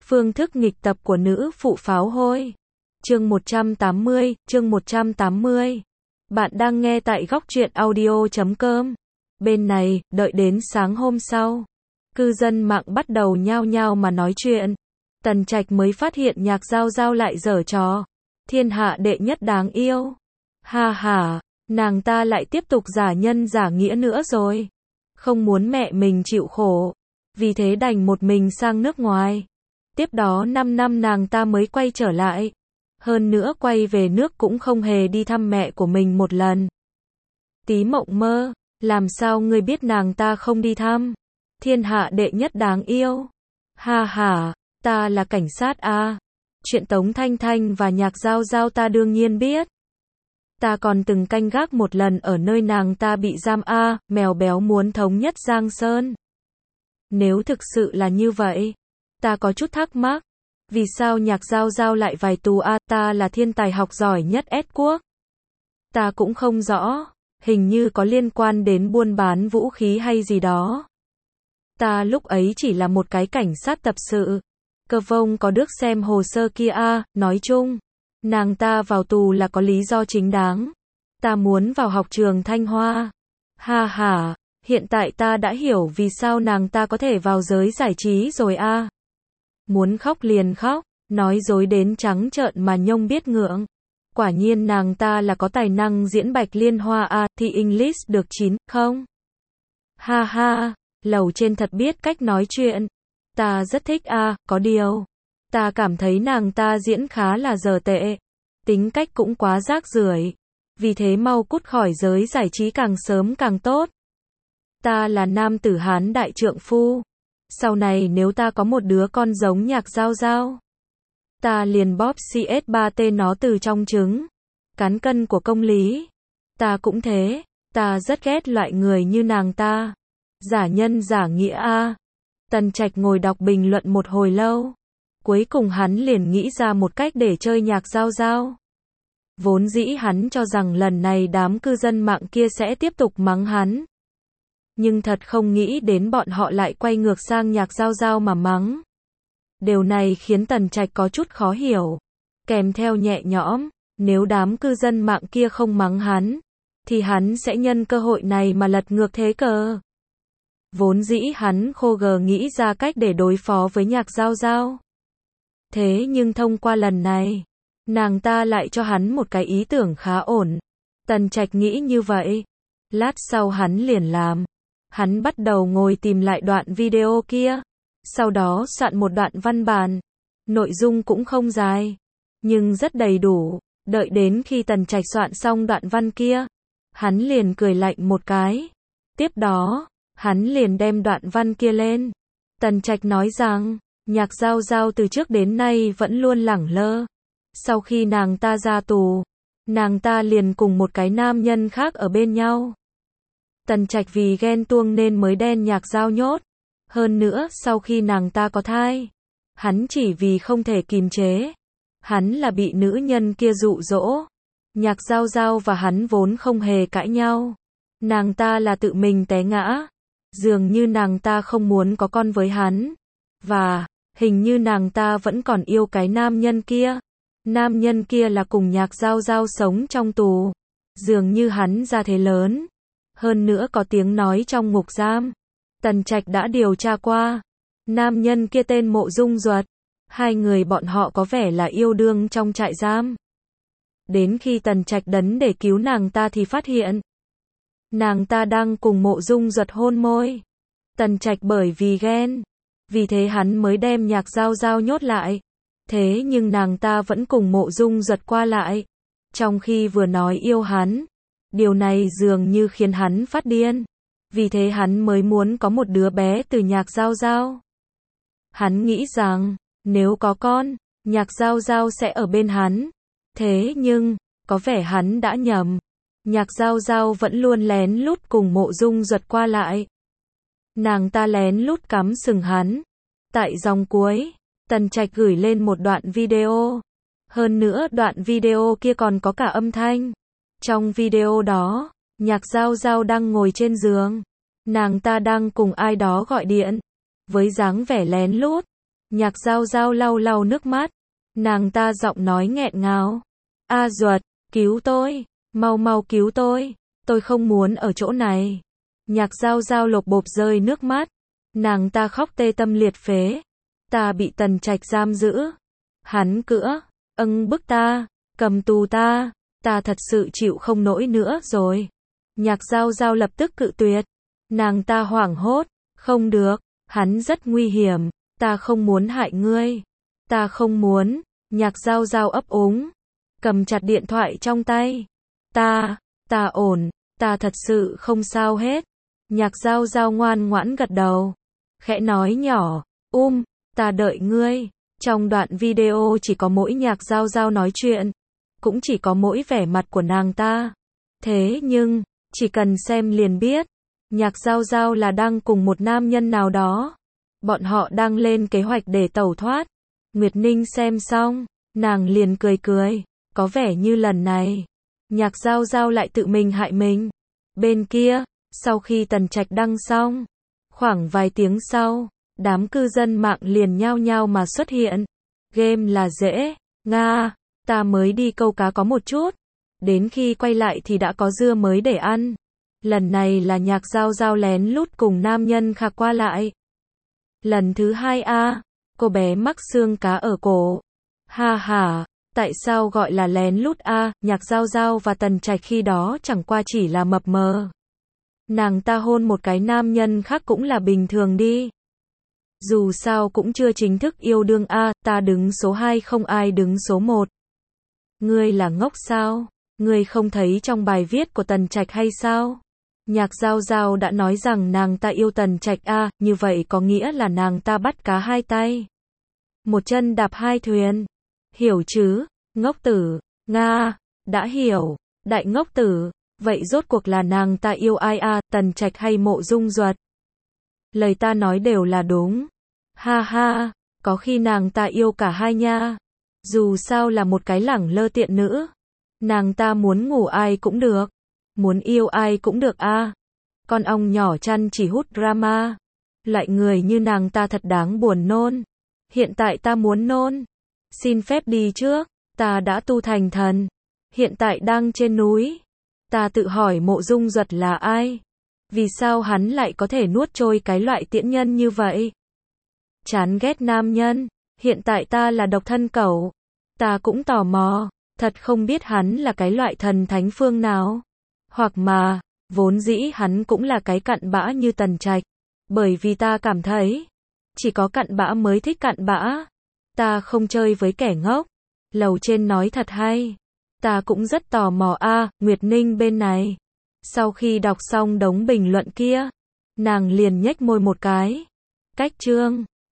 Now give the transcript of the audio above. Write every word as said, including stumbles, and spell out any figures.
Phương thức nghịch tập của nữ phụ pháo hôi. Chương một trăm tám mươi, chương một trăm tám mươi. Bạn đang nghe tại góc truyện audio chấm com. Bên này, đợi đến sáng hôm sau, cư dân mạng bắt đầu nhao nhao mà nói chuyện. Tần Trạch mới phát hiện Nhạc Giao Giao lại giở trò. Thiên hạ đệ nhất đáng yêu. Ha ha, nàng ta lại tiếp tục giả nhân giả nghĩa nữa rồi. Không muốn mẹ mình chịu khổ, vì thế đành một mình sang nước ngoài. Tiếp đó năm năm nàng ta mới quay trở lại. Hơn nữa quay về nước cũng không hề đi thăm mẹ của mình một lần. Tí Mộng Mơ, làm sao ngươi biết nàng ta không đi thăm? Thiên hạ đệ nhất đáng yêu. Ha ha, ta là cảnh sát a. Chuyện Tống Thanh Thanh và Nhạc Giao Giao ta đương nhiên biết. Ta còn từng canh gác một lần ở nơi nàng ta bị giam a, mèo béo muốn thống nhất Giang Sơn. Nếu thực sự là như vậy, ta có chút thắc mắc. Vì sao Nhạc Giao Giao lại vào tù a? Ta là thiên tài học giỏi nhất S quốc. Ta cũng không rõ, hình như có liên quan đến buôn bán vũ khí hay gì đó. Ta lúc ấy chỉ là một cái cảnh sát tập sự. Cơ vông có được xem hồ sơ kia a, nói chung, nàng ta vào tù là có lý do chính đáng. Ta muốn vào học trường Thanh Hoa. Ha ha, hiện tại ta đã hiểu vì sao nàng ta có thể vào giới giải trí rồi a. Muốn khóc liền khóc, nói dối đến trắng trợn mà nhông biết ngượng. Quả nhiên nàng ta là có tài năng diễn Bạch Liên Hoa a, thi English được chín, không? Ha ha, lầu trên thật biết cách nói chuyện. Ta rất thích a, có điều, ta cảm thấy nàng ta diễn khá là dở tệ. Tính cách cũng quá rác rưởi. Vì thế mau cút khỏi giới giải trí càng sớm càng tốt. Ta là nam tử Hán đại trượng phu. Sau này nếu ta có một đứa con giống Nhạc Giao Giao, ta liền bóp xê ét ba tê nó từ trong trứng. Cán cân của công lý. Ta cũng thế, ta rất ghét loại người như nàng ta. Giả nhân giả nghĩa a. Tần Trạch ngồi đọc bình luận một hồi lâu. Cuối cùng hắn liền nghĩ ra một cách để chơi Nhạc Giao Giao. Vốn dĩ hắn cho rằng lần này đám cư dân mạng kia sẽ tiếp tục mắng hắn. Nhưng thật không nghĩ đến bọn họ lại quay ngược sang Nhạc Giao Giao mà mắng. Điều này khiến Tần Trạch có chút khó hiểu. Kèm theo nhẹ nhõm, nếu đám cư dân mạng kia không mắng hắn, thì hắn sẽ nhân cơ hội này mà lật ngược thế cờ. Vốn dĩ hắn khô gờ nghĩ ra cách để đối phó với Nhạc Giao Giao. Thế nhưng thông qua lần này, nàng ta lại cho hắn một cái ý tưởng khá ổn. Tần Trạch nghĩ như vậy. Lát sau hắn liền làm. Hắn bắt đầu ngồi tìm lại đoạn video kia. Sau đó soạn một đoạn văn bản. Nội dung cũng không dài, nhưng rất đầy đủ. Đợi đến khi Tần Trạch soạn xong đoạn văn kia, hắn liền cười lạnh một cái. Tiếp đó, hắn liền đem đoạn văn kia lên. Tần Trạch nói rằng, Nhạc Giao Giao từ trước đến nay vẫn luôn lẳng lơ. Sau khi nàng ta ra tù, nàng ta liền cùng một cái nam nhân khác ở bên nhau. Tần Trạch vì ghen tuông nên mới đen Nhạc Giao nhốt. Hơn nữa, sau khi nàng ta có thai, hắn chỉ vì không thể kìm chế. Hắn là bị nữ nhân kia dụ dỗ. Nhạc Giao Giao và hắn vốn không hề cãi nhau. Nàng ta là tự mình té ngã. Dường như nàng ta không muốn có con với hắn. Và, hình như nàng ta vẫn còn yêu cái nam nhân kia. Nam nhân kia là cùng Nhạc Giao Giao sống trong tù. Dường như hắn ra thế lớn. Hơn nữa có tiếng nói trong ngục giam. Tần Trạch đã điều tra qua. Nam nhân kia tên Mộ Dung Duật. Hai người bọn họ có vẻ là yêu đương trong trại giam. Đến khi Tần Trạch đấn để cứu nàng ta thì phát hiện nàng ta đang cùng Mộ Dung Duật hôn môi. Tần Trạch bởi vì ghen, vì thế hắn mới đem Nhạc Giao Giao nhốt lại. Thế nhưng nàng ta vẫn cùng Mộ Dung Duật qua lại, trong khi vừa nói yêu hắn. Điều này dường như khiến hắn phát điên. Vì thế hắn mới muốn có một đứa bé từ Nhạc Giao Giao. Hắn nghĩ rằng, nếu có con, Nhạc Giao Giao sẽ ở bên hắn. Thế nhưng, có vẻ hắn đã nhầm. Nhạc Giao Giao vẫn luôn lén lút cùng Mộ Dung Duật qua lại. Nàng ta lén lút cắm sừng hắn. Tại dòng cuối, Tần Trạch gửi lên một đoạn video. Hơn nữa đoạn video kia còn có cả âm thanh. Trong video đó, Nhạc Giao Giao đang ngồi trên giường. Nàng ta đang cùng ai đó gọi điện. Với dáng vẻ lén lút, Nhạc Giao Giao lau lau nước mắt. Nàng ta giọng nói nghẹn ngào. A Duật, cứu tôi, mau mau cứu tôi, tôi không muốn ở chỗ này. Nhạc Giao Giao lộp bộp rơi nước mắt. Nàng ta khóc tê tâm liệt phế. Ta bị Tần Trạch giam giữ. Hắn cữa, âng bức ta, cầm tù ta, ta thật sự chịu không nổi nữa rồi. Nhạc Giao Giao lập tức cự tuyệt. Nàng ta hoảng hốt, không được, hắn rất nguy hiểm, ta không muốn hại ngươi. Ta không muốn, Nhạc Giao Giao ấp úng, cầm chặt điện thoại trong tay. Ta, ta ổn, ta thật sự không sao hết. Nhạc Giao Giao ngoan ngoãn gật đầu, khẽ nói nhỏ, um, ta đợi ngươi. Trong đoạn video chỉ có mỗi Nhạc Giao Giao nói chuyện, cũng chỉ có mỗi vẻ mặt của nàng ta. Thế nhưng, chỉ cần xem liền biết, Nhạc Giao Giao là đang cùng một nam nhân nào đó. Bọn họ đang lên kế hoạch để tẩu thoát. Nguyệt Ninh xem xong, nàng liền cười cười, có vẻ như lần này, Nhạc Giao Giao lại tự mình hại mình. Bên kia, sau khi Tần Trạch đăng xong, khoảng vài tiếng sau, đám cư dân mạng liền nhao nhao mà xuất hiện. Game là dễ, Nga, ta mới đi câu cá có một chút, đến khi quay lại thì đã có dưa mới để ăn. Lần này là Nhạc Giao Giao lén lút cùng nam nhân khác qua lại. Lần thứ hai a, cô bé mắc xương cá ở cổ. Ha ha, tại sao gọi là lén lút a? Nhạc Giao Giao và Tần Trạch khi đó chẳng qua chỉ là mập mờ. Nàng ta hôn một cái nam nhân khác cũng là bình thường đi. Dù sao cũng chưa chính thức yêu đương a, ta đứng số hai không ai đứng số một. Ngươi là ngốc sao? Ngươi không thấy trong bài viết của Tần Trạch hay sao? Nhạc Giao Giao đã nói rằng nàng ta yêu Tần Trạch a, như vậy có nghĩa là nàng ta bắt cá hai tay. Một chân đạp hai thuyền. Hiểu chứ, ngốc tử, Nga, đã hiểu, đại ngốc tử, vậy rốt cuộc là nàng ta yêu ai a, Tần Trạch hay Mộ Dung Duật? Lời ta nói đều là đúng. Ha ha, có khi nàng ta yêu cả hai nha. Dù sao là một cái lẳng lơ tiện nữ. Nàng ta muốn ngủ ai cũng được. Muốn yêu ai cũng được a. Con ong nhỏ chăn chỉ hút drama. Loại người như nàng ta thật đáng buồn nôn. Hiện tại ta muốn nôn. Xin phép đi trước, ta đã tu thành thần. Hiện tại đang trên núi. Ta tự hỏi Mộ Dung Duật là ai? Vì sao hắn lại có thể nuốt trôi cái loại tiễn nhân như vậy? Chán ghét nam nhân. Hiện tại ta là độc thân cẩu. Ta cũng tò mò. Thật không biết hắn là cái loại thần thánh phương nào. Hoặc mà, vốn dĩ hắn cũng là cái cặn bã như Tần Trạch. Bởi vì ta cảm thấy, chỉ có cặn bã mới thích cặn bã. Ta không chơi với kẻ ngốc. Lầu trên nói thật hay. Ta cũng rất tò mò a, à, Nguyệt Ninh bên này. Sau khi đọc xong đống bình luận kia, nàng liền nhếch môi một cái. Cách chương